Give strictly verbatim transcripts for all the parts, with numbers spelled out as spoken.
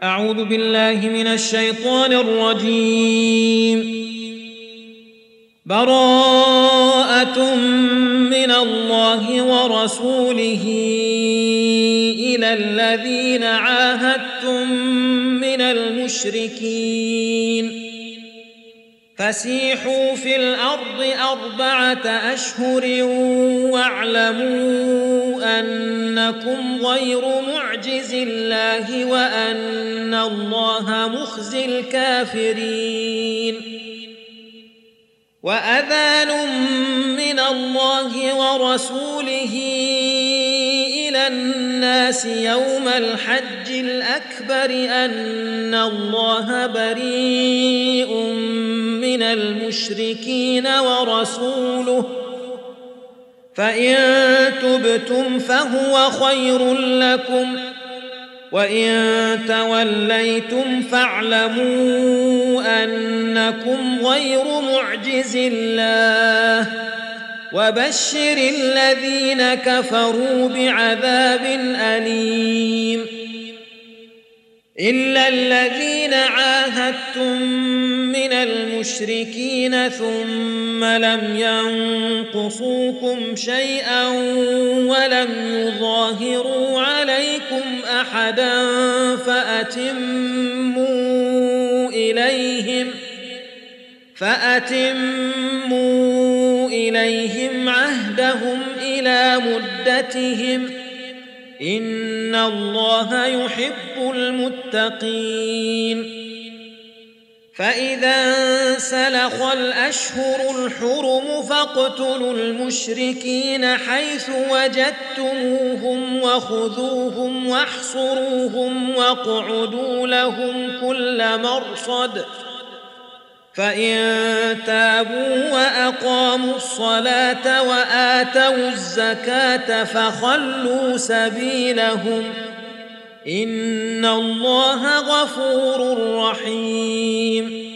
أعوذ بالله من الشيطان الرجيم. براءة من الله ورسوله إلى الذين عاهدتم من المشركين فسيحوا في الأرض أربعة أشهر واعلموا أنكم غير معجز الله وأن الله مخزي الكافرين. وأذان من الله ورسوله إلى الناس يوم الحج الأكبر أن الله بريء من المشركين ورسوله فإن تبتم فهو خير لكم وإن توليتم فاعلموا أنكم غير معجز الله وبشر الذين كفروا بعذاب أليم. إلا الذين عاهدتم من المشركين ثم لم ينقصوكم شيئا ولم يظاهروا عليكم أحدا فأتموا إليهم فأتموا إليهم عهدهم إلى مدتهم إن الله يحب المتقين. فإذا انسلخ الأشهر الحرم فاقتلوا المشركين حيث وجدتموهم وخذوهم واحصروهم واقعدوا لهم كل مرصد فإن تابوا وأقاموا الصلاة وآتوا الزكاة فخلوا سبيلهم إن الله غفور رحيم.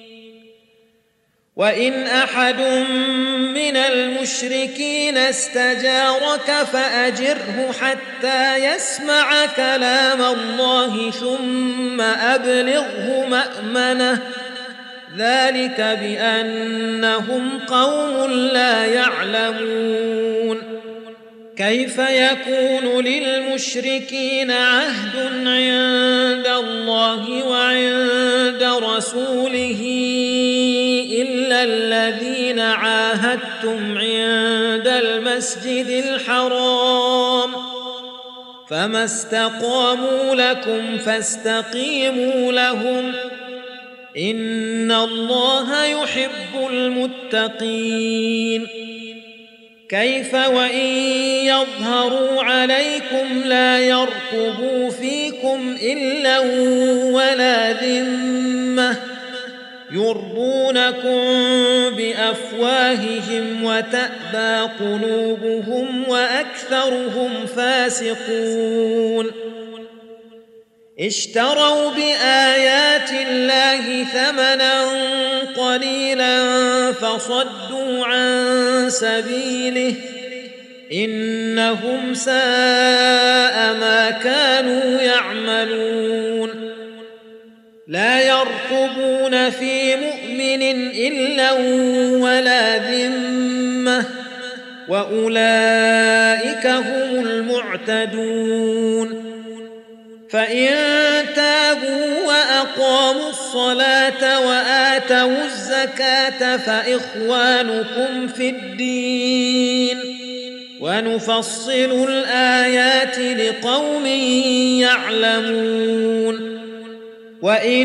وإن أحد من المشركين استجارك فأجره حتى يسمع كلام الله ثم أبلغه مأمنه ذلك بأنهم قوم لا يعلمون. كيف يكون للمشركين عهد عند الله وعند رسوله إلا الذين عاهدتم عند المسجد الحرام فما استقاموا لكم فاستقيموا لهم إن الله يحب المتقين. كيف وإن يظهروا عليكم لا يرقبوا فيكم إلا ولا ذمة يرضونكم بأفواههم وتأبى قلوبهم وأكثرهم فاسقون. اشتروا بآيات الله ثمنا قليلا فصدوا عن سبيله إنهم ساء ما كانوا يعملون. لا يرقبون في مؤمن إلا ولا ذمة وأولئك هم المعتدون. فإن تابوا وأقاموا الصلاة وآتوا الزكاة فإخوانكم في الدين ونفصل الآيات لقوم يعلمون. وإن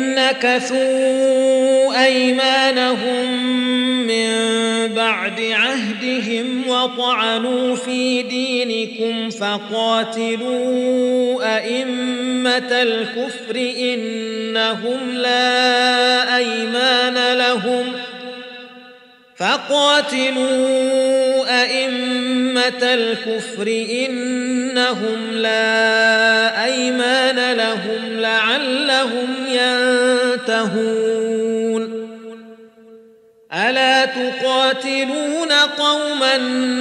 نكثوا أيمانهم من بعد عهدهم وطعنوا في دينكم فقاتلوا أئمة الكفر إنهم لا أيمان لهم فقاتلوا أئمة الكفر إنهم لا أيمان لهم لعلهم ينتهون. ألا تقاتلون قوما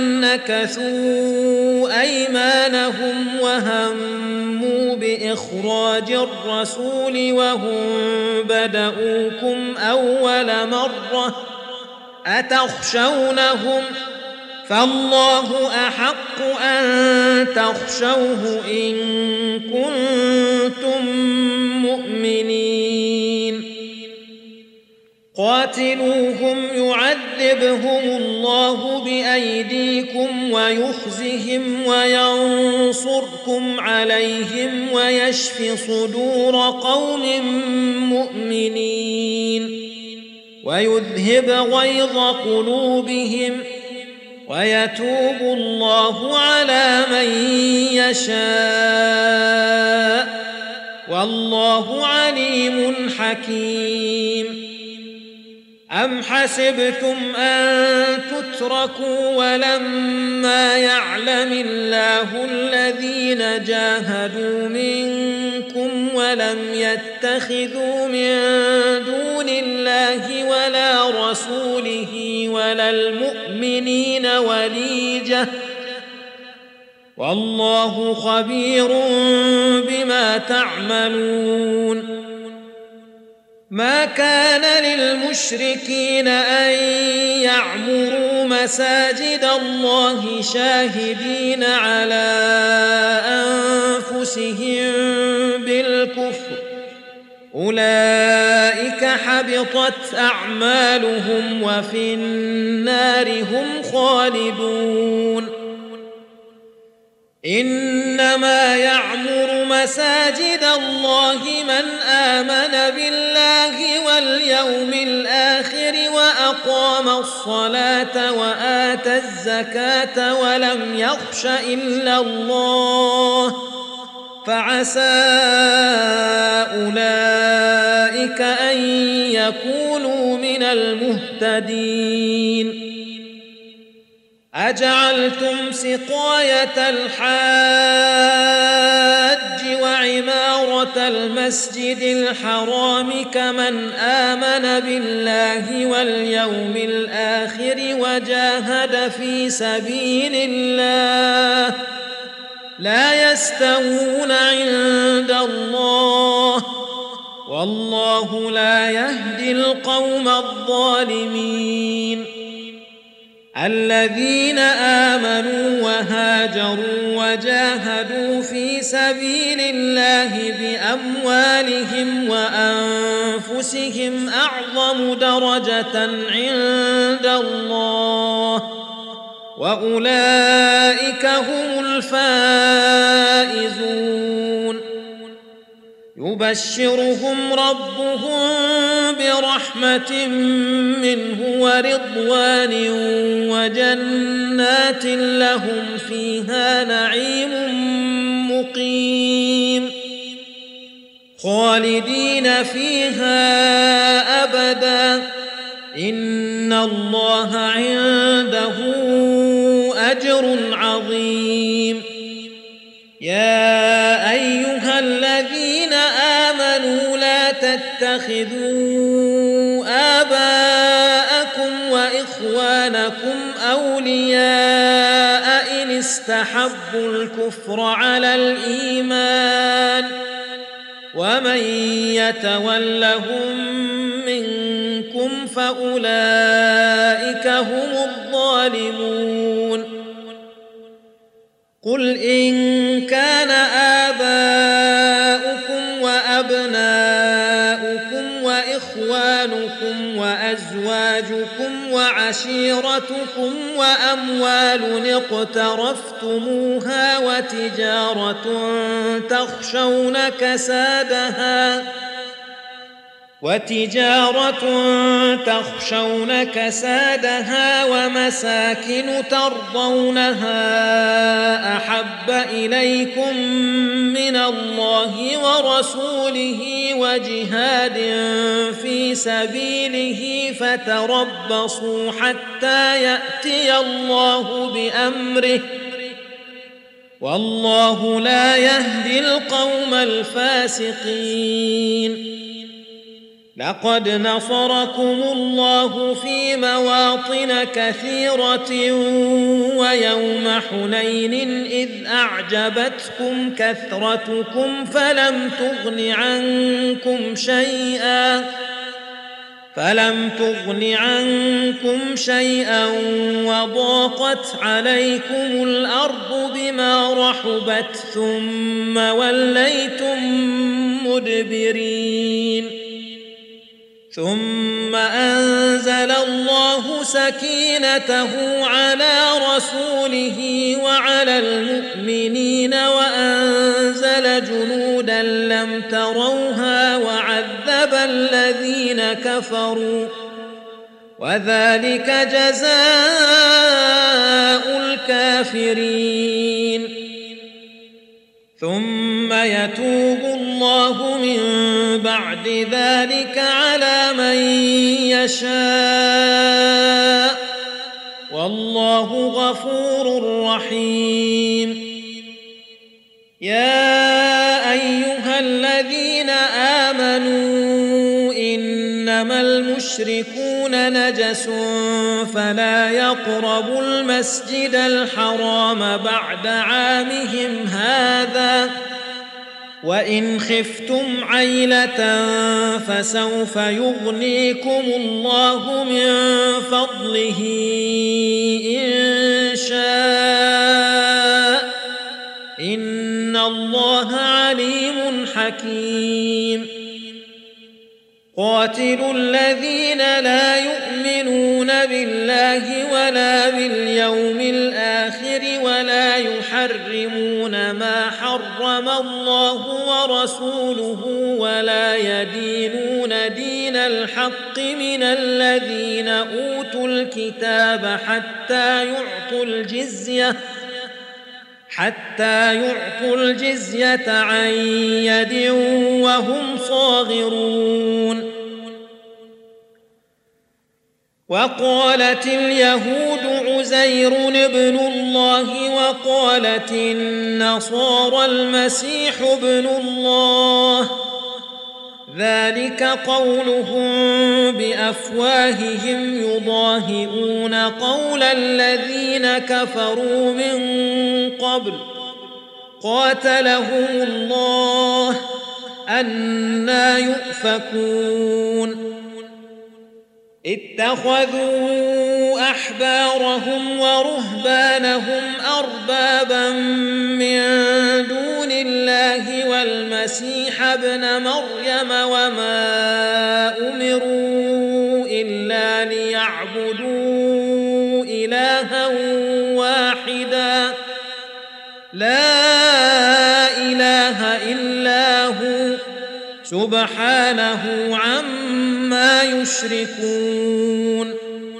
نكثوا أيمانهم وهموا بإخراج الرسول وهم بدؤوكم أول مرة أتخشونهم فالله أحق أن تخشوه إن كنتم مؤمنين قاتلوهم يعذبهم الله بأيديكم ويخزهم وينصركم عليهم ويشف صدور قوم مؤمنين ويذهب غيظ قلوبهم ويتوب الله على من يشاء والله عليم حكيم أم حسبتم أن تتركوا ولما يعلم الله الذين جاهدوا منكم ولم يتخذوا من دون الله ولا رسوله ولا المؤمنين وليجة والله خبير بما تعملون ما كان للمشركين أن يعمروا مساجد الله شاهدين على أنفسهم بالكفر أولئك حبطت أعمالهم وفي النار هم خالدون إنما يعمر مساجد الله من آمن بالله واليوم الآخر وأقام الصلاة وآتى الزكاة ولم يخش إلا الله فعسى أولئك أن يكونوا من المهتدين أجعلتم سقاية الحاج وعمارة المسجد الحرام كمن آمن بالله واليوم الآخر وجاهد في سبيل الله لا يستوون عند الله والله لا يهدي القوم الظالمين الذين آمنوا وهاجروا وجاهدوا في سبيل الله بأموالهم وأنفسهم أعظم درجة عند الله وأولئك هم الفائزون يبشرهم ربهم برحمة منه ورضوان وجنات لهم فيها نعيم مقيم خالدين فيها أبدا إن الله عنده أجر عظيم يا أيها الذين آمنوا لا تتخذوا آباءكم وإخوانكم أولياء إن استحبوا الكفر على الإيمان ومن يتولهم منكم فأولئك هم الظالمون قل إن كان آباؤكم وأبناؤكم وإخوانكم وأزواجكم وعشيرتكم وأموال اقترفتموها وتجارة تخشون كسادها وتجارة تخشون كسادها ومساكن ترضونها أحب إليكم من الله ورسوله وجهاد في سبيله فتربصوا حتى يأتي الله بأمره والله لا يهدي القوم الفاسقين لقد نصركم الله في مواطن كثيرة ويوم حنين إذ أعجبتكم كثرتكم فلم تغن عنكم شيئا فلم تغن عنكم شيئا وضاقت عليكم الأرض بما رحبت ثم وليتم مدبرين ثم أنزل الله سكينته على رسوله وعلى المؤمنين وأنزل جنودا لم تروها وعذب الذين كفروا وذلك جزاء الكافرين ثم يتوب الله من بعد ذلك على من يشاء والله غفور رحيم يا أيها الذين آمنوا إنما المشركون نجس فلا يقربوا المسجد الحرام بعد عامهم هذا وإن خفتم عيلة فسوف يغنيكم الله من فضله إن شاء إن الله عليم حكيم قاتلوا الذين لا يؤمنون بالله ولا باليوم الآخر ولا يحرمون ما حرم الله ورسوله ولا يدينون دين الحق من الذين أوتوا الكتاب حتى يعطوا الجزية حتى يعطوا الجزية عن يد وهم صاغرون وقالت اليهود عزير ابن الله وقالت النصارى المسيح ابن الله ذلك قولهم بأفواههم يضاهئون قول الذين كفروا من قبل قاتلهم الله أنى يؤفكون اتخذوا أحبارهم ورهبانهم أربابا من دون الله والمسيح ابن مريم وما أمروا إلا ليعبدوا إلها واحدا لا إله إلا هو سبحانه عما يشركون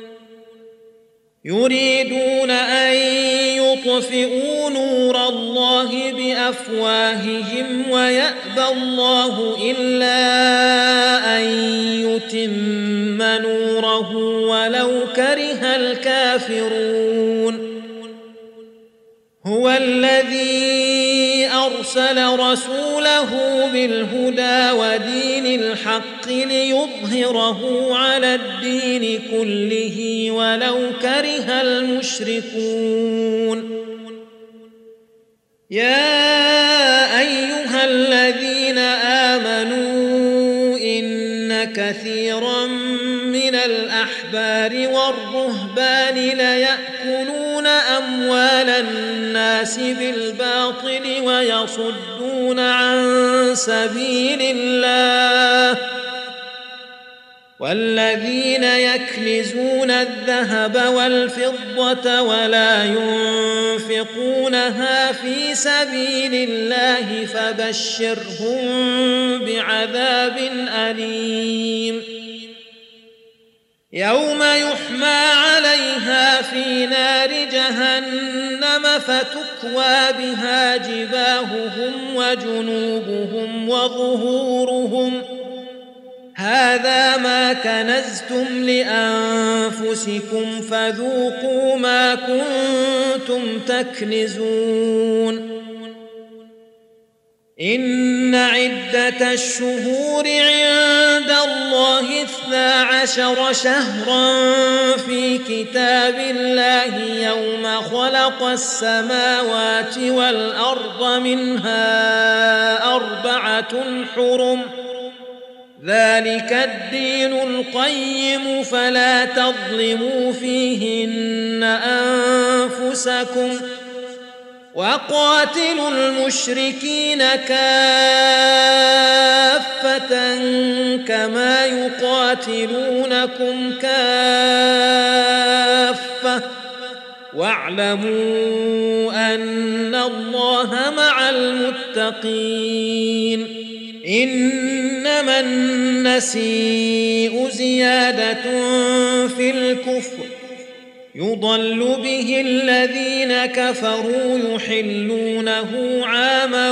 يريدون أن يطفئوا نور الله بأفواههم ويأبى الله إلا أن يتم نوره ولو كره الكافرون هو الذي أرسل رسوله بالهدى ودين الحق ليظهره على الدين كله ولو كره المشركون يا أيها الذين آمنوا إن كثيرا من الأحبار والرهبان ليأكلون أموال الناس بالباطل ويصدون عن سبيل الله والذين يكنزون الذهب والفضة ولا ينفقونها في سبيل الله فبشرهم بعذاب أليم يوم يحمى عليها في نار جهنم فتكوى بها جباههم وجنوبهم وظهورهم هذا ما كنزتم لأنفسكم فذوقوا ما كنتم تكنزون إن عدة الشهور عند الله اثنا عشر شهرا في كتاب الله يوم خلق السماوات والأرض منها أربعة حرم ذلك الدين القيم فلا تظلموا فيهن أنفسكم وقاتلوا المشركين كافة كما يقاتلونكم كافة واعلموا أن الله مع المتقين إنما النسيء زيادة في الكفر يضل به الذين كفروا يحلونه عاما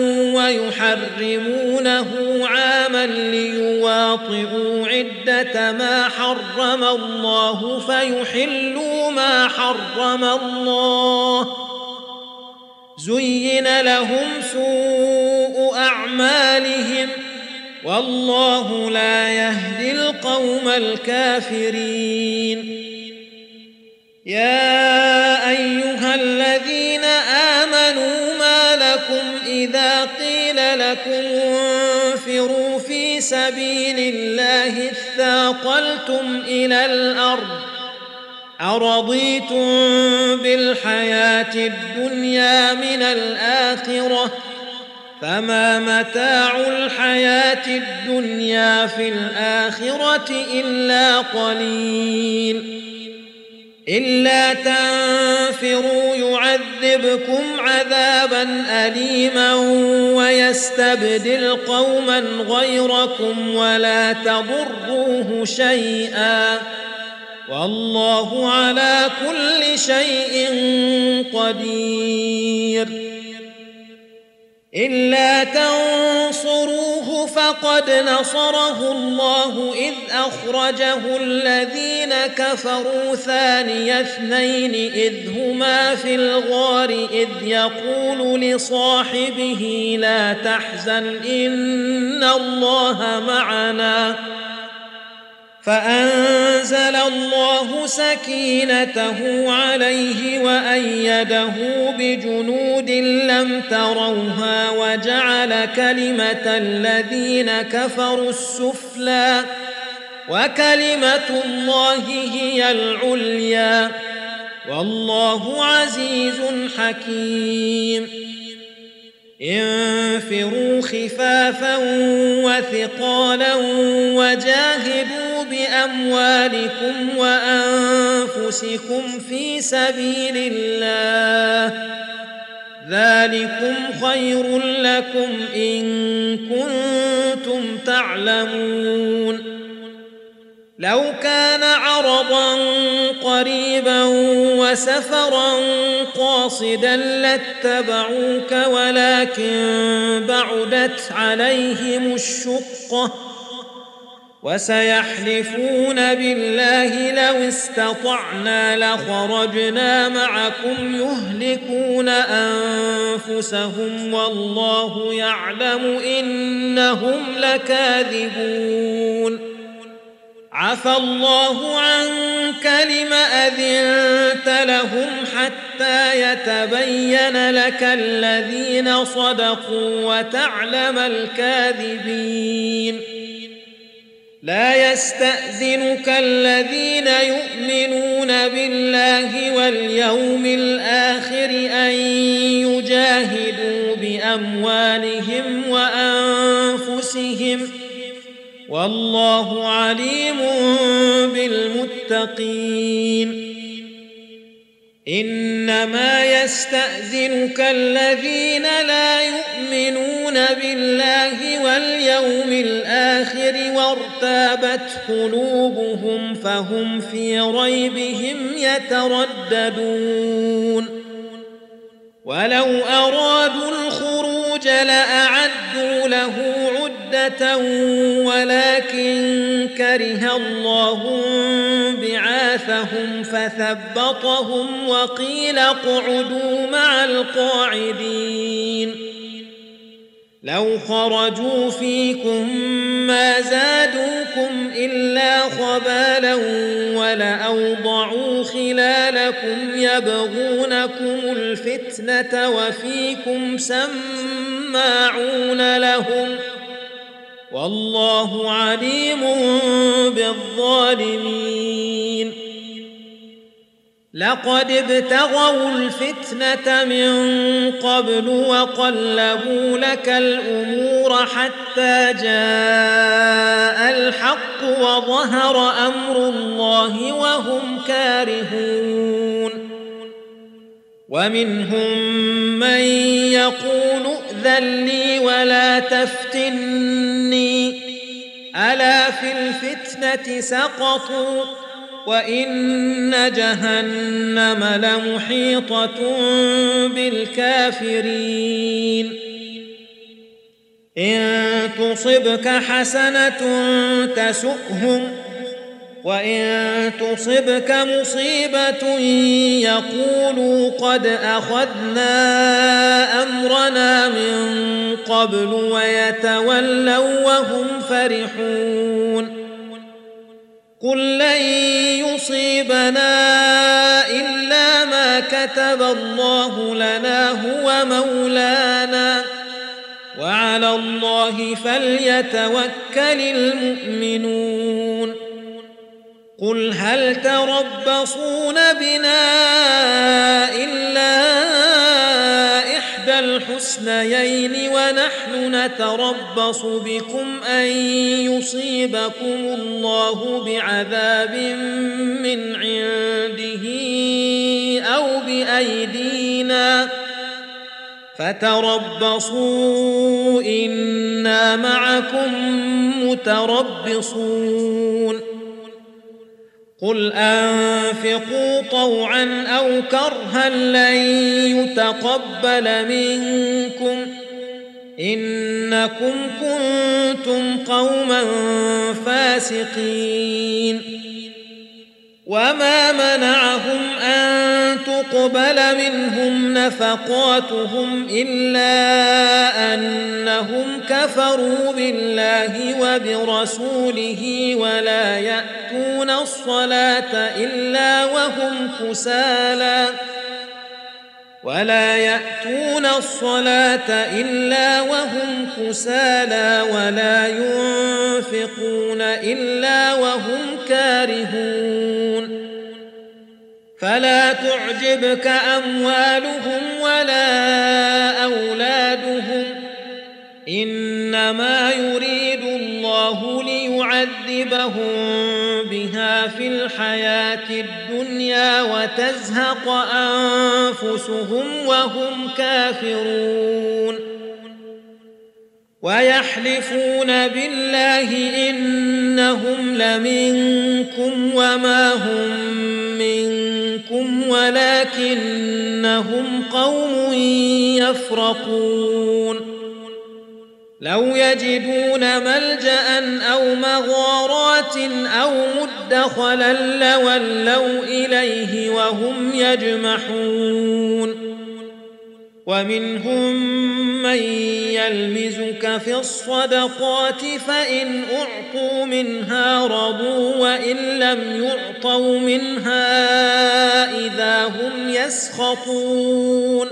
ويحرمونه عاما ليواطئوا عدة ما حرم الله فيحلوا ما حرم الله زين لهم سوء أعمالهم والله لا يهدي القوم الكافرين يا أيها الذين آمنوا ما لكم إذا قيل لكم انفروا في سبيل الله اثاقلتم إلى الأرض أرضيتم بالحياة الدنيا من الآخرة فما متاع الحياة الدنيا في الآخرة إلا قليل إلا تنفروا يعذبكم عذابا أليما ويستبدل قوما غيركم ولا تضروه شيئا والله على كل شيء قدير إلا تنصروه فقد نصره الله إذ أخرجه الذين كفروا ثاني اثنين إذ هما في الغار إذ يقول لصاحبه لا تحزن إن الله معنا فأنزل الله سكينته عليه وأيده بجنود لم تروها وجعل كلمة الذين كفروا السفلى وكلمة الله هي العليا والله عزيز حكيم انفروا خفافا وثقالا وجاهدوا بأموالكم وأنفسكم في سبيل الله ذلكم خير لكم إن كنتم تعلمون لو كان عرضا قريبا وسفرا قاصدا لاتبعوك ولكن بعدت عليهم الشقة وسيحلفون بالله لو استطعنا لخرجنا معكم يهلكون أنفسهم والله يعلم إنهم لكاذبون عفى الله عنك لم أذنت لهم حتى يتبين لك الذين صدقوا وتعلم الكاذبين لا يستأذنك الذين يؤمنون بالله واليوم الآخر أن يجاهدوا بأموالهم وأنفسهم والله عليم بالمتقين إنما يستأذنك الذين لا يؤمنون بالله واليوم الآخر وارتابت قلوبهم فهم في ريبهم يترددون ولو أرادوا الخروج لأعدوا له عدة ولكن كره الله بعاثهم فثبطهم وقيل اقعدوا مع القاعدين لو خرجوا فيكم ما زادوكم إلا خبالا ولأوضعوا خلالكم يبغونكم الفتنة وفيكم سماعون لهم والله عليم بالظالمين لقد ابتغوا الفتنة من قبل وقلبوا لك الأمور حتى جاء الحق وظهر أمر الله وهم كارهون ومنهم من يقول ائذن لي ولا تفتني ألا في الفتنة سقطوا وإن جهنم لمحيطة بالكافرين إن تصبك حسنة تسؤهم وإن تصبك مصيبة يقولوا قد أخذنا أمرنا من قبل ويتولوا وهم فرحون قل لن يصيبنا إلا ما كتب الله لنا هو مولانا وعلى الله فليتوكل المؤمنون قل هل تربصون بنا إلا إحدى الحسنيين ونحن نتربص بكم أن يصيبكم الله بعذاب من عنده أو بأيدينا فتربصوا إنا معكم متربصون قل أنفقوا طوعا أو كرها لن يتقبل منكم إنكم كنتم قوما فاسقين وما منعهم أن تقبل منهم نفقاتهم إلا أنهم كفروا بالله وبرسوله ولا يأتون الصلاة إلا وهم كسالى ولا يأتون الصلاة إلا وهم كسالى ولا ينفقون إلا وهم كارهون فلا تعجبك أموالهم ولا أولادهم إنما يريد الله ليعذبهم بها في الحياة الدنيا وتزهق أنفسهم وهم كافرون ويحلفون بالله إنهم لمنكم وما هم منكم ولكنهم قوم يفرقون لو يجدون ملجأ أو مغارات أو مدخلا لولوا إليه وهم يجمحون ومنهم من يلمزك في الصدقات فإن أعطوا منها رضوا وإن لم يعطوا منها إذا هم يسخطون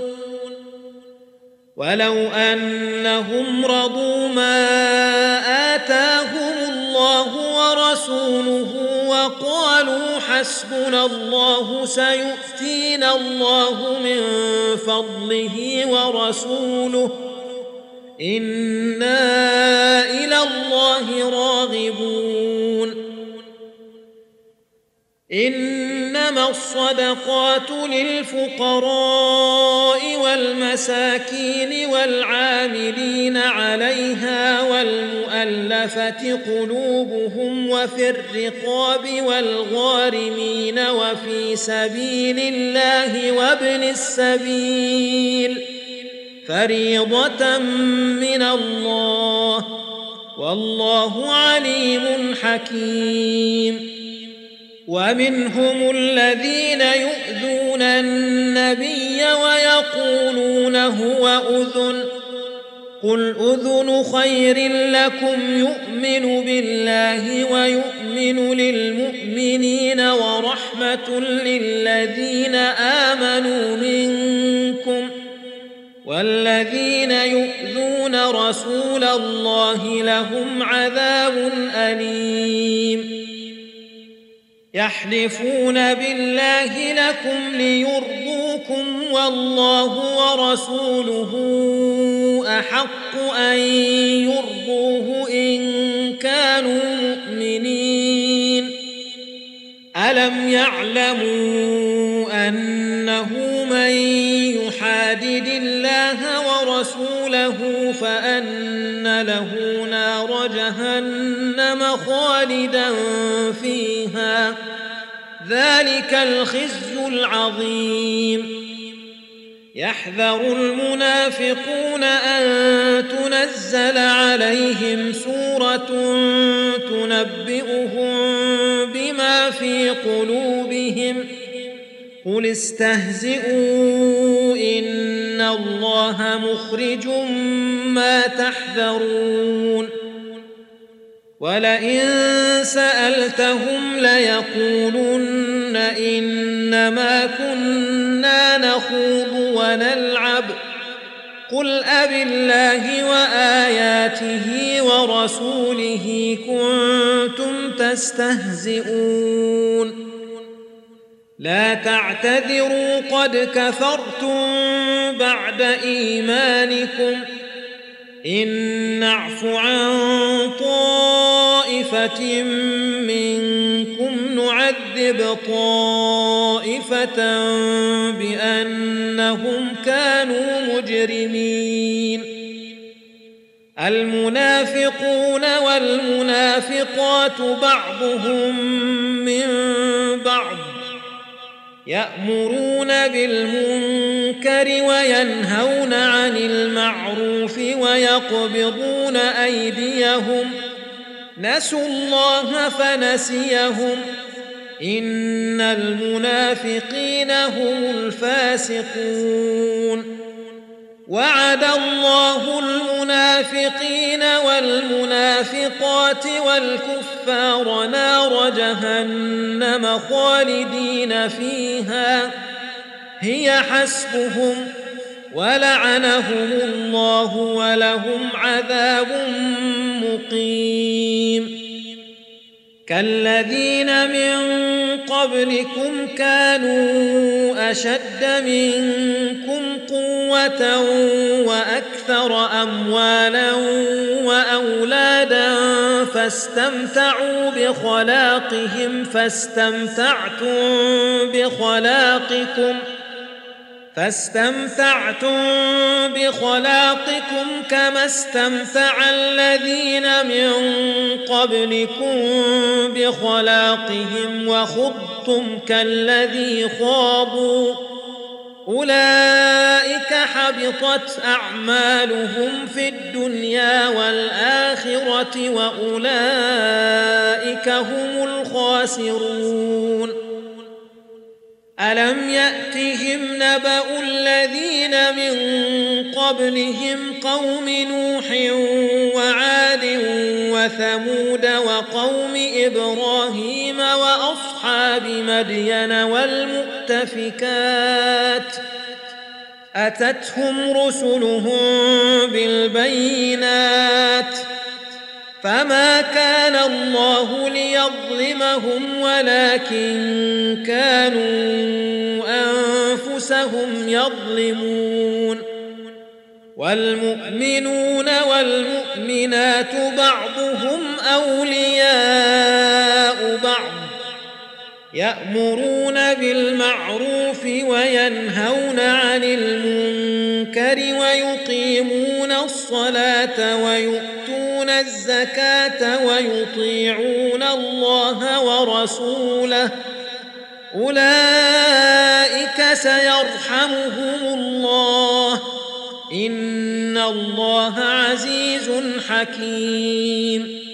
ولو أنهم رضوا ما آتاهم الله ورسوله وقالوا حسبنا الله سيؤتينا الله من فضله ورسوله إنا إلى الله راغبون إنما الصدقات للفقراء والمساكين والعاملين عليها والمؤلفة قلوبهم وفي الرقاب والغارمين وفي سبيل الله وابن السبيل فريضة من الله والله عليم حكيم ومنهم الذين يؤذون النبي ويقولون هو أذن قل أذن خير لكم يؤمن بالله ويؤمن للمؤمنين ورحمة للذين آمنوا منكم والذين يؤذون رسول الله لهم عذاب أليم يحلفون بالله لكم ليرضوكم والله ورسوله أحق أن يرضوه إن كانوا مؤمنين ألم يعلموا أنه من يحادد الله ورسوله فأن له نار جهنم خالدا فيها ذلك الخزي العظيم يحذر المنافقون أن تنزل عليهم سورة تنبئهم بما في قلوبهم قل استهزئوا إن الله مخرج ما تحذرون ولئن سألتهم ليقولن إنما كنا نخوض ونلعب قل أبالله وآياته ورسوله كنتم تستهزئون لا تعتذروا قد كفرتم بعد إيمانكم إن نعف عن طائفة منكم نعذب طائفة بأنهم كانوا مجرمين المنافقون والمنافقات بعضهم من بعض يأمرون بالمنكر وينهون عن المعروف ويقبضون أيديهم نسوا الله فنسيهم إن المنافقين هم الفاسقون وعد الله المنافقين والمنافقات والكفار نار جهنم خالدين فيها هي حسبهم ولعنهم الله ولهم عذاب مقيم كالذين من قبلكم كانوا أشد منكم قوة وأكثر أموالا وأولادا فاستمتعوا بخلاقهم فاستمتعتم بخلاقكم فاستمتعتم بخلاقكم كما استمتع الذين من قبلكم بخلاقهم وخضتم كالذي خاضوا أولئك حبطت أعمالهم في الدنيا والآخرة وأولئك هم الخاسرون ألم يأتهم نبأ الذين من قبلهم قوم نوح وعاد وثمود وقوم إبراهيم وأصحاب مدين والمؤتفكات أتتهم رسلهم بالبينات فما كان الله ليظلمهم ولكن كانوا أنفسهم يظلمون والمؤمنون والمؤمنات بعضهم أولياء بعض يأمرون بالمعروف وينهون عن المنكر ويقيمون الصلاة ويؤتون الزكاة ويطيعون الله ورسوله أولئك سيرحمهم الله إن الله عزيز حكيم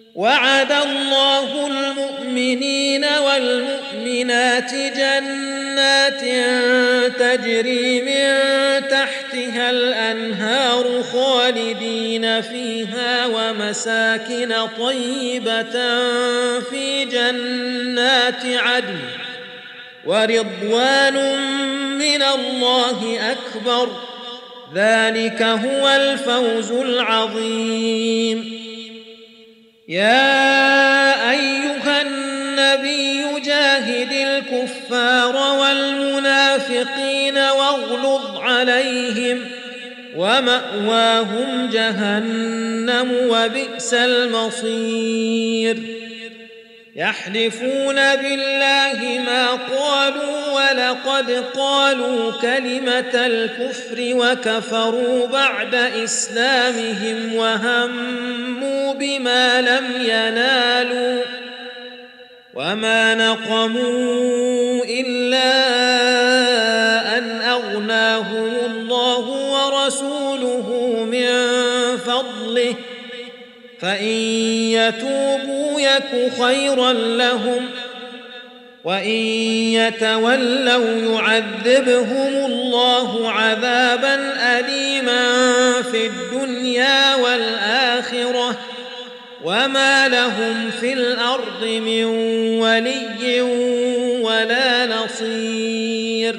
وعد الله المؤمنين والمؤمنات جنات جنات تجري من تحتها الأنهار خالدين فيها ومساكن طيبة في جنات عدن ورضوان من الله أكبر ذلك هو الفوز العظيم. يا أيها النبي جاهد الكفار والمنافقين واغلظ عليهم ومأواهم جهنم وبئس المصير. يحلفون بالله ما قالوا ولقد قالوا كلمة الكفر وكفروا بعد إسلامهم وهموا بما لم ينالوا وما نقموا إلا أن أغناهم الله ورسوله من فضله فإن يتوبوا يك خيرا لهم وإن يتولوا يعذبهم الله عذابا أليما في الدنيا والآخرة وما لهم في الأرض من ولي ولا نصير.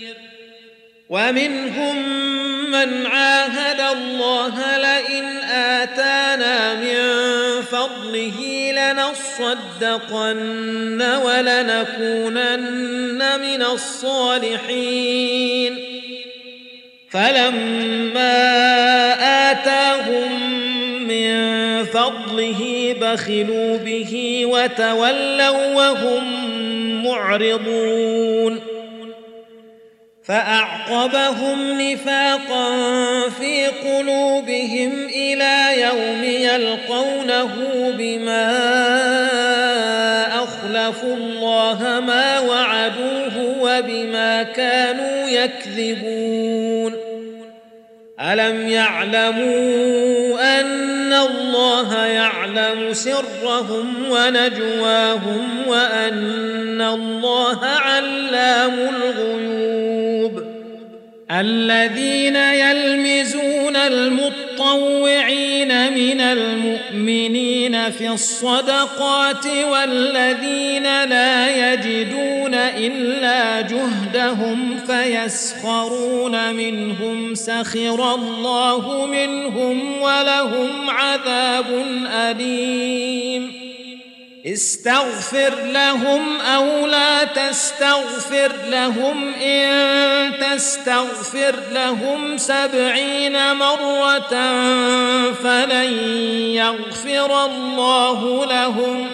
ومنهم من عاهد الله لئن آتانا من فضله لنصدقن ولنكونن من الصالحين فلما آتاهم من فضله بخلوا به وتولوا وهم معرضون فأعقبهم نفاقا في قلوبهم إلى يوم يلقونه بما أخلفوا الله ما وعدوه وبما كانوا يكذبون. ألم يعلموا أن الله يعلم سرهم ونجواهم وأن الله علام الغيوب. الذين يلمزون المطوعين من المؤمنين في الصدقات والذين لا يجدون إلا جهدهم فيسخرون منهم سخر الله منهم ولهم عذاب أليم. استغفر لهم أو لا تستغفر لهم إن تستغفر لهم سبعين مرة فلن يغفر الله لهم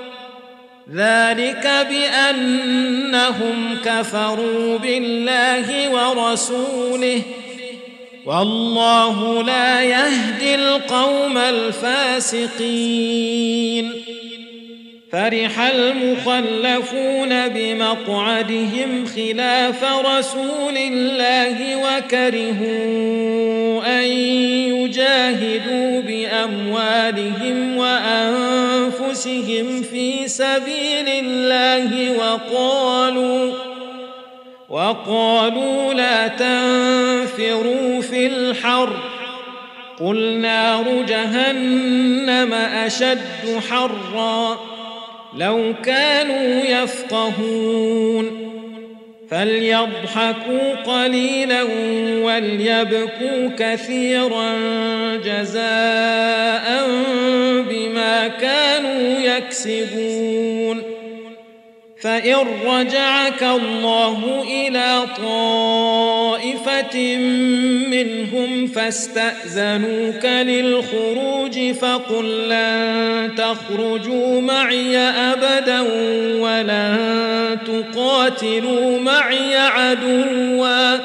ذلك بأنهم كفروا بالله ورسوله والله لا يهدي القوم الفاسقين. فرح المخلفون بمقعدهم خلاف رسول الله وكرهوا أن يجاهدوا بأموالهم وأنفسهم في سبيل الله وقالوا وقالوا لا تنفروا في الحر قل نار جهنم أشد حرا لو كانوا يفقهون فليضحكوا قليلا وليبكوا كثيرا جزاء بما كانوا يكسبون. فإن رجعك الله إلى طائفة منهم فاستأذنوك للخروج فقل لن تخرجوا معي أبدا ولن تقاتلوا معي عدوا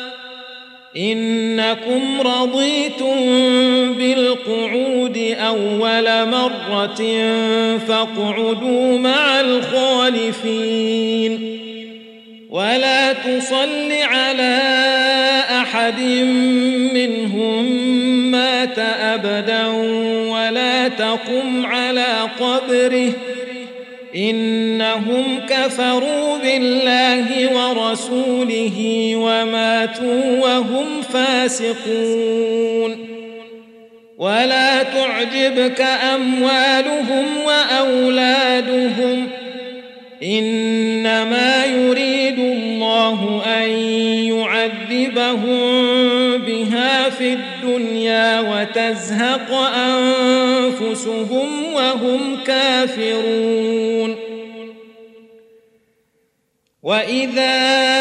إنكم رضيتم بالقعود أول مرة فاقعدوا مع الخالفين ولا تصل على أحد منهم مات أبدا ولا تقم على قبره إنهم كفروا بالله ورسوله وماتوا وهم فاسقون ولا تعجبك أموالهم وأولادهم إنما يريد الله أن يعذبهم بها في الدنيا وتزهق أنفسهم وهم كافرون وإذا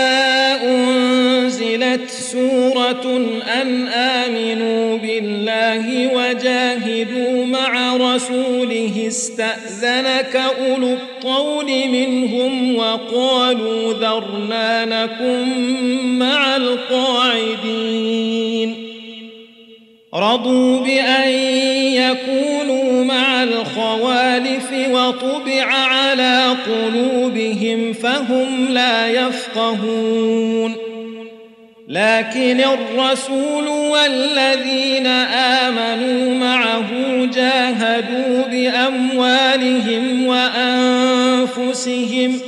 أنزلت سورة أن آمنوا بالله وجاهدوا مع رسوله استأذنك أولو الطول منهم وقالوا ذرنا نكن مع القاعدين رضوا بأن يكونوا مع الخوالف وطبع على قلوبهم فهم لا يفقهون لكن الرسول والذين آمنوا معه جاهدوا بأموالهم وأنفسهم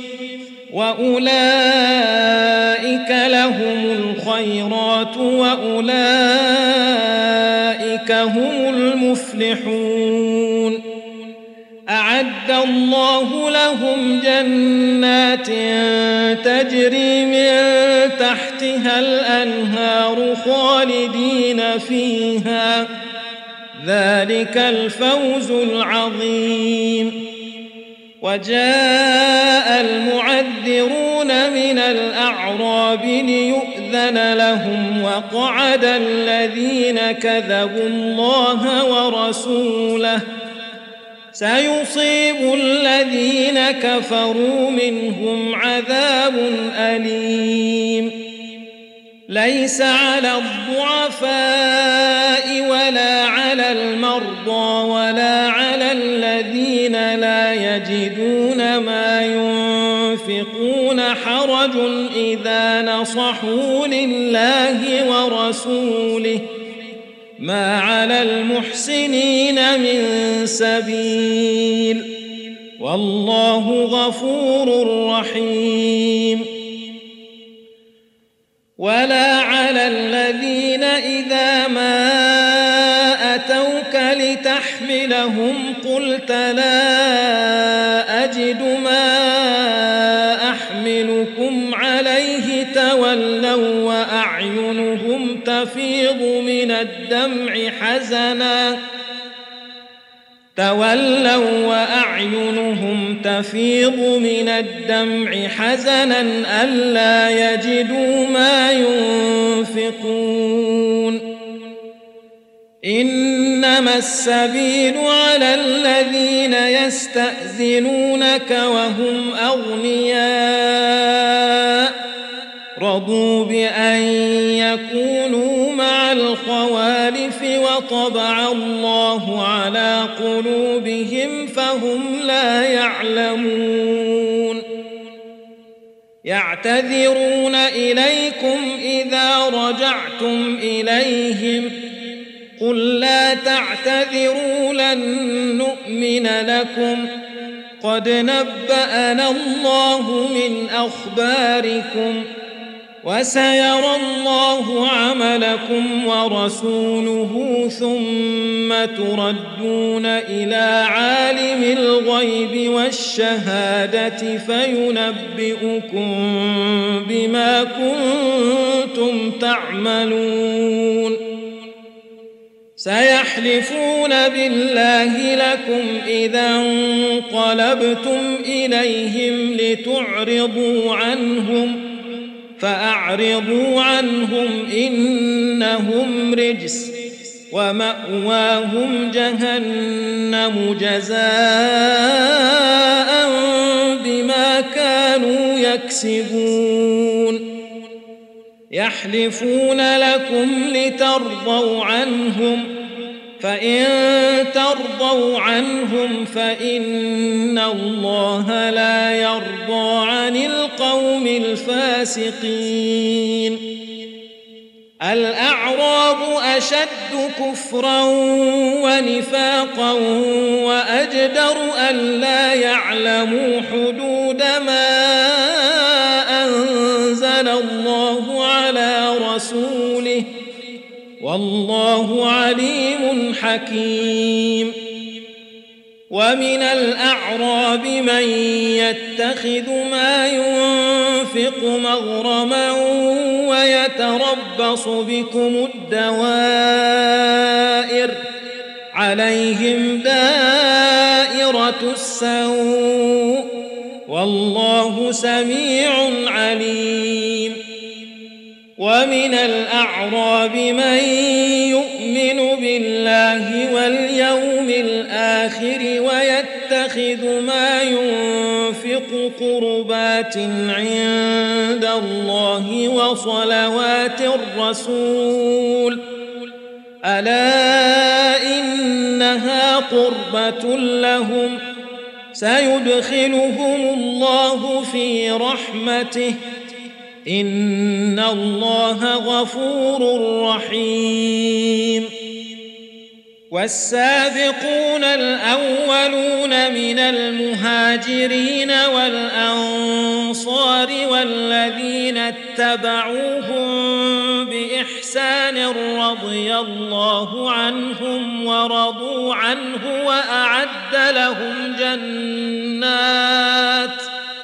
وأولئك لهم الخيرات وأولئك هم المفلحون أعد الله لهم جنات تجري من تحتها الأنهار خالدين فيها ذلك الفوز العظيم وجاء المعذرون من الأعراب ليؤذن لهم وقعد الذين كذبوا الله ورسوله سيصيب الذين كفروا منهم عذاب أليم ليس على الضعفاء ولا على المرضى ولا على الذين لا يجدون ما ينفقون حرج إذا نصحوا لله ورسوله ما على المحسنين من سبيل والله غفور رحيم ولا على الذين إذا ما أتوك لتحملهم قلت لا أجد ما أحملكم عليه تولوا وأعينهم تفيض من الدمع حزنا تولوا وأعينهم تفيض من الدمع حزنا ألا يجدوا ما ينفقون إنما السبيل على الذين يستأذنونك وهم أغنياء رضوا بأن يكونوا مع الخوالف وطبع الله على قلوبهم فهم لا يعلمون يعتذرون إليكم إذا رجعتم إليهم قل لا تعتذروا لن نؤمن لكم قد نبأنا الله من أخباركم وسيرى الله عملكم ورسوله ثم تردون إلى عالم الغيب والشهادة فينبئكم بما كنتم تعملون سيحلفون بالله لكم إذا انقلبتم إليهم لتعرضوا عنهم فأعرضوا عنهم إنهم رجس ومأواهم جهنم جزاء بما كانوا يكسبون يحلفون لكم لترضوا عنهم فإن ترضوا عنهم فإن الله لا يرضى عن القوم الفاسقين الأعراب أشد كفرا ونفاقا وأجدر ألا يعلموا حدود ما أنزل الله على رسوله والله عليم حكيم. ومن الأعراب من يتخذ ما ينفق مغرما ويتربص بكم الدوائر عليهم دائرة السوء والله سميع عليم. ومن الأعراب من يؤمن بالله واليوم الآخر ويتخذ ما ينفق قربات عند الله وصلوات الرسول ألا إنها قربة لهم سيدخلهم الله في رحمته إن الله غفور رحيم. والسابقون الأولون من المهاجرين والأنصار والذين اتبعوهم بإحسان رضي الله عنهم ورضوا عنه وأعد لهم جنات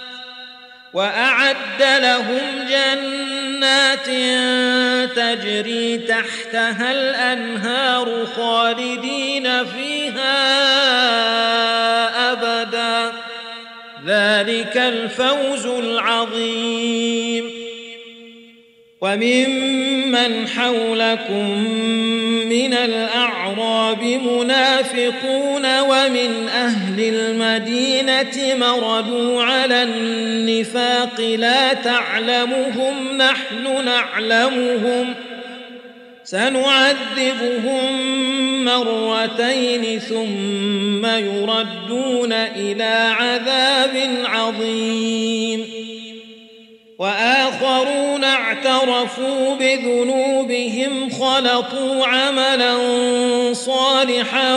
وأعد لهم جنات تجري تحتها الأنهار خالدين فيها أبدا ذلك الفوز العظيم. وممن حولكم من الأعراب منافقون ومن أهل المدينة مردوا على النفاق لا تعلمهم نحن نعلمهم سنعذبهم مرتين ثم يردون إلى عذاب عظيم. وآخرون اعترفوا بذنوبهم خلطوا عملا صالحا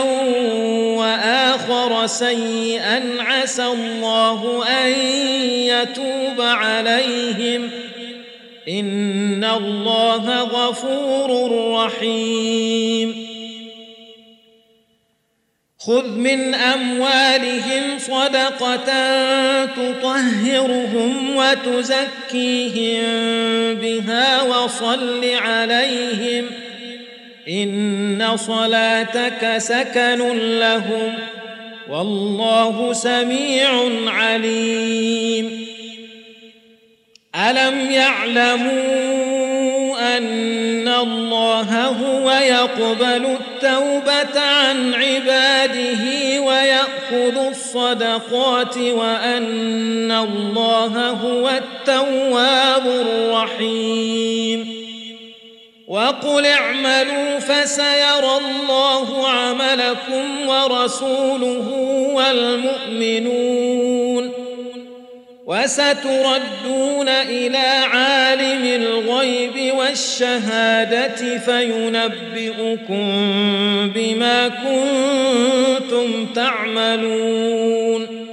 وآخر سيئا عسى الله أن يتوب عليهم إن الله غفور رحيم. خذ من أموالهم صدقة تطهرهم وتزكيهم بها وصل عليهم إن صلاتك سكن لهم والله سميع عليم. ألم يعلموا أن الله هو يقبل التوبة عن عباده ويأخذ الصدقات وأن الله هو التواب الرحيم. وقل اعملوا فسيرى الله عملكم ورسوله والمؤمنون وستردون إلى عالم الغيب والشهادة فينبئكم بما كنتم تعملون.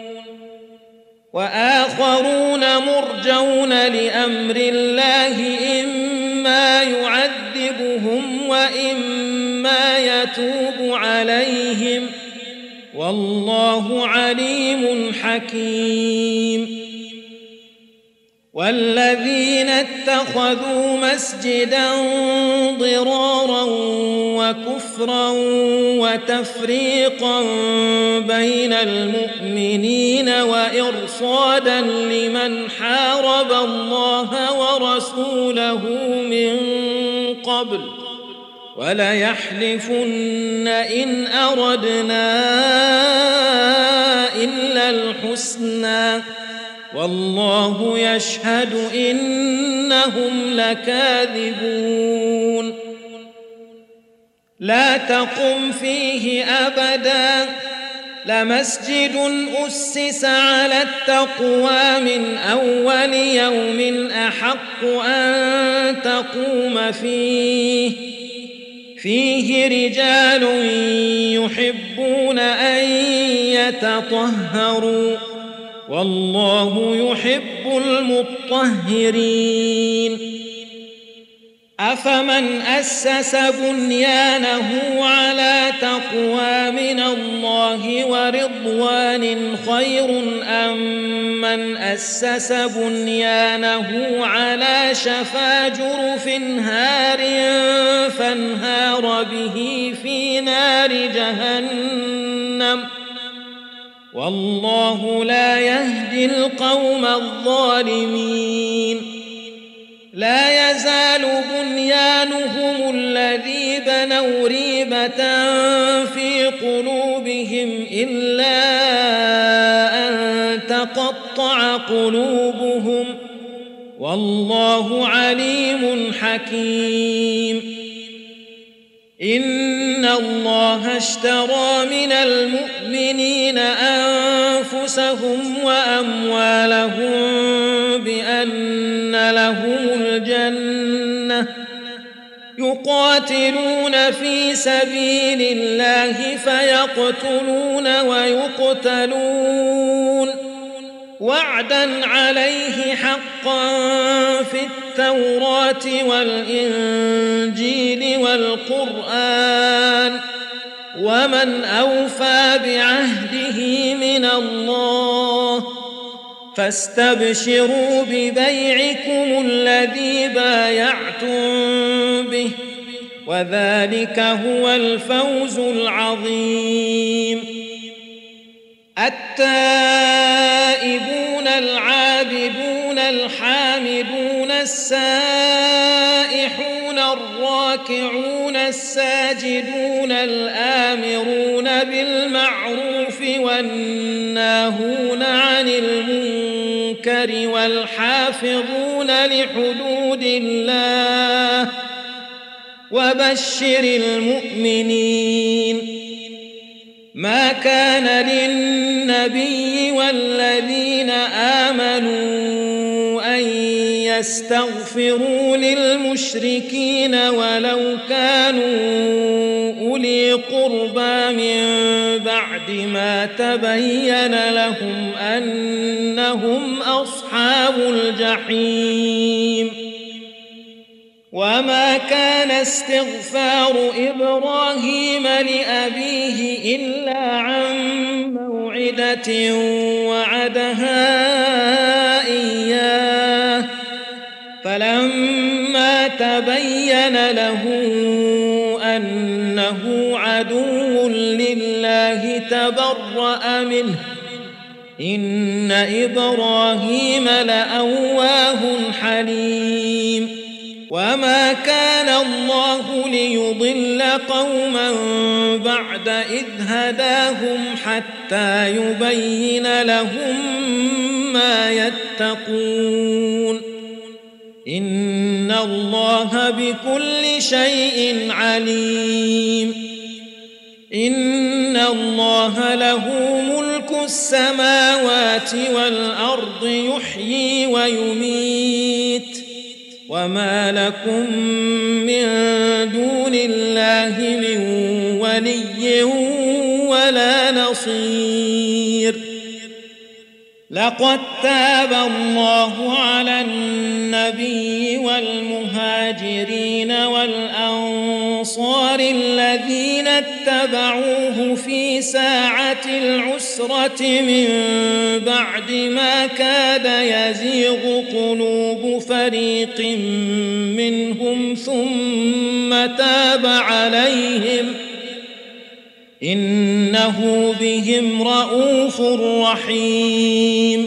وآخرون مرجون لأمر الله إما يعذبهم وإما يتوب عليهم والله عليم حكيم. والذين اتخذوا مسجدا ضرارا وكفرا وتفريقا بين المؤمنين وإرصادا لمن حارب الله ورسوله من قبل وليحلفن إن أردنا إلا الحسنى والله يشهد إنهم لكاذبون. لا تقم فيه أبدا لمسجد أسس على التقوى من أول يوم أحق أن تقوم فيه فيه رجال يحبون أن يتطهروا والله يحب المطهرين أفمن أسس بنيانه على تقوى من الله ورضوان خير أم من أسس بنيانه على شفا جرف هار فانهار به في نار جهنم والله لا يهدي القوم الظالمين لا يزال بنيانهم الذي بنوا ريبة في قلوبهم إلا أن تقطع قلوبهم والله عليم حكيم إن الله اشترى من المؤمنين أنفسهم وأموالهم بأن لهم الجنة يقاتلون في سبيل الله فيقتلون ويقتلون وعدا عليه حقا في التوراة والإنجيل والقرآن ومن أوفى بعهده من الله فاستبشروا ببيعكم الذي بايعتم به وذلك هو الفوز العظيم التائبون العابدون الحامدون السائحون الراكعون الساجدون الآمرون بالمعروف والناهون عن المنكر والحافظون لحدود الله وبشر المؤمنين ما كان للنبي والذين آمنوا أن يستغفروا للمشركين ولو كانوا أولي قربى من بعد ما تبين لهم أنهم أصحاب الجحيم وما كان استغفار إبراهيم لأبيه إلا عن موعدة وعدها إياه فلما تبين له أنه عدو لله تبرأ منه إن إبراهيم لأواه حليم وما كان الله ليضل قوما بعد إذ هداهم حتى يبين لهم ما يتقون إن الله بكل شيء عليم إن الله له ملك السماوات والأرض يحيي ويميت وما لكم من دون الله من ولي ولا نصير لقد تاب الله على النبي والمهاجرين والأنصار الذين اتبعوه في ساعة العسرة من بعد ما كاد يزيغ قلوب فريق منهم ثم تاب عليهم إنه بهم رءوف رحيم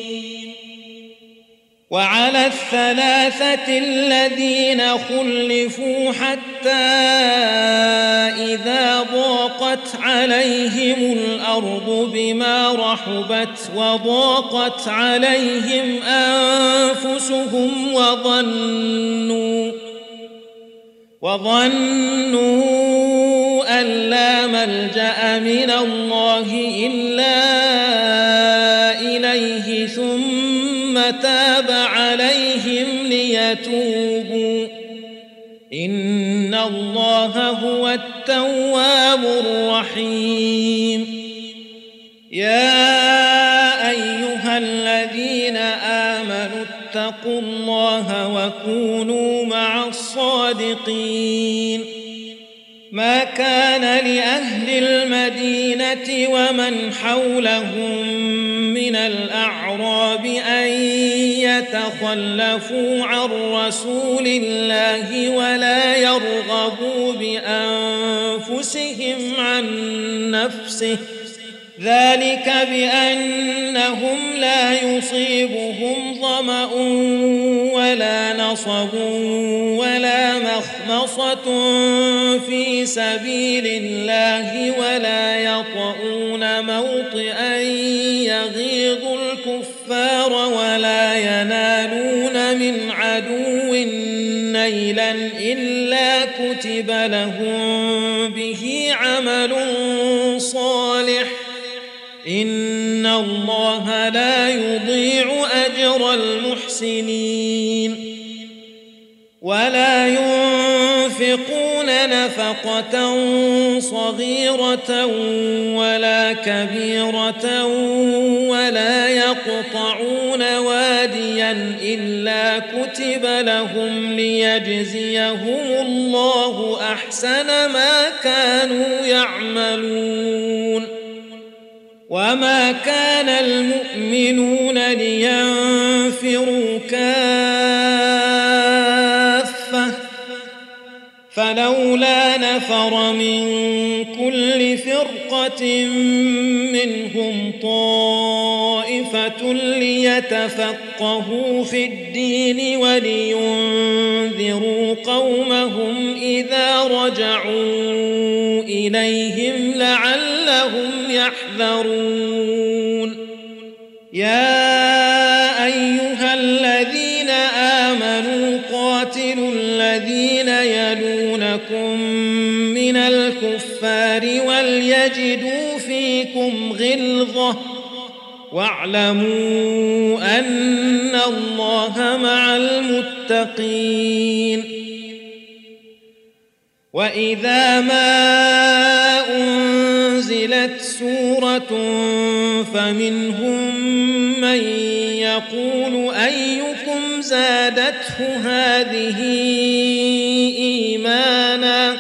وعلى الثلاثة الذين خلفوا حتى إذا ضاقت عليهم الأرض بما رحبت وضاقت عليهم أنفسهم وظنوا وظنوا أن لا ملجأ من الله إلا إليه ثم تاب عليهم ليتوبوا إن الله هو التواب الرحيم. يا أيها الذين آمنوا اتقوا الله وكونوا مع الصادقين. ما كان لأهل المدينة ومن حولهم من الأعراب أن يتخلفوا عن رسول الله ولا يرغبوا بأنفسهم عن نفسه، ذلك بأنهم لا يصيبهم ظمأ ولا نصب ولا مخمصة في سبيل الله ولا يطؤون موطئا يغيظ الكفار ولا ينالون من عدو نيلا إلا كتب لهم به عمل صالح إن الله لا يضيع أجر المحسنين. ولا ينفقون نفقة صغيرة ولا كبيرة ولا يقطعون واديا إلا كتب لهم ليجزيهم الله أحسن ما كانوا يعملون. وما كان المؤمنون لينفروا كافة فلولا نفر من كل فرقة منهم طائفة ليتفقهوا في الدين ولينذروا قومهم إذا رجعوا إليهم لعلهم يحذرون. يا أيها الذين آمنوا قاتلوا الذين يلونكم من الكفار وليجدوا فيكم غلظة واعلموا أن الله مع المتقين. وإذا ما أنزلت سورة فمنهم من يقول أيكم زادته هذه إيمانا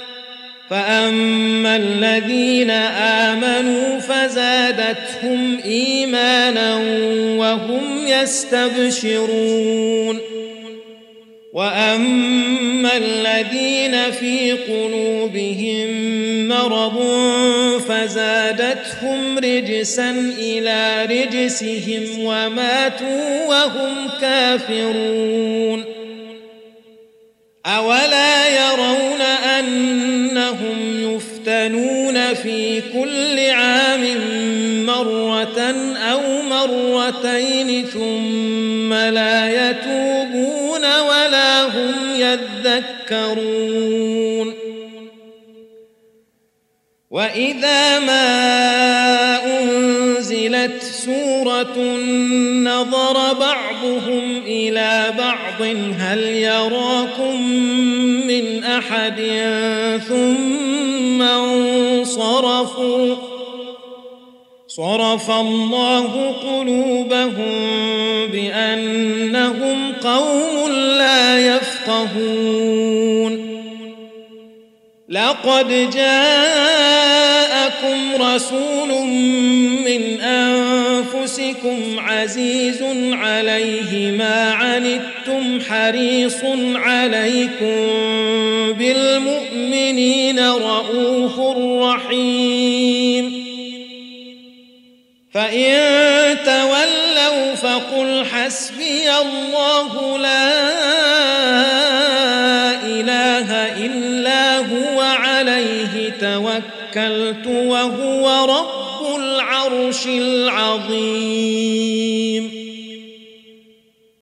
فأما الذين آمنوا فزادتهم إيمانا وهم يستبشرون. وأما الذين في قلوبهم مرض فزادتهم رجسا إلى رجسهم وماتوا وهم كافرون. أولا يرون أنهم يفتنون في كل عام مرة أو مرتين ثم لا يتوبون ولا هم يذكرون. وإذا ما أنزلت سورة نظر بعضهم إلى بعض هل يراكم من أحد ثم انصرفوا صرف الله قلوبهم بأنهم قوم لا يفقهون. لقد جاءكم رسول من أنفسكم عزيز عليه ما عنتم حريص عليكم بالمؤمنين رؤوف رحيم. فإن تولوا فقل حسبي الله لا إله إلا هو عليه توكلت وهو رب العرش العظيم.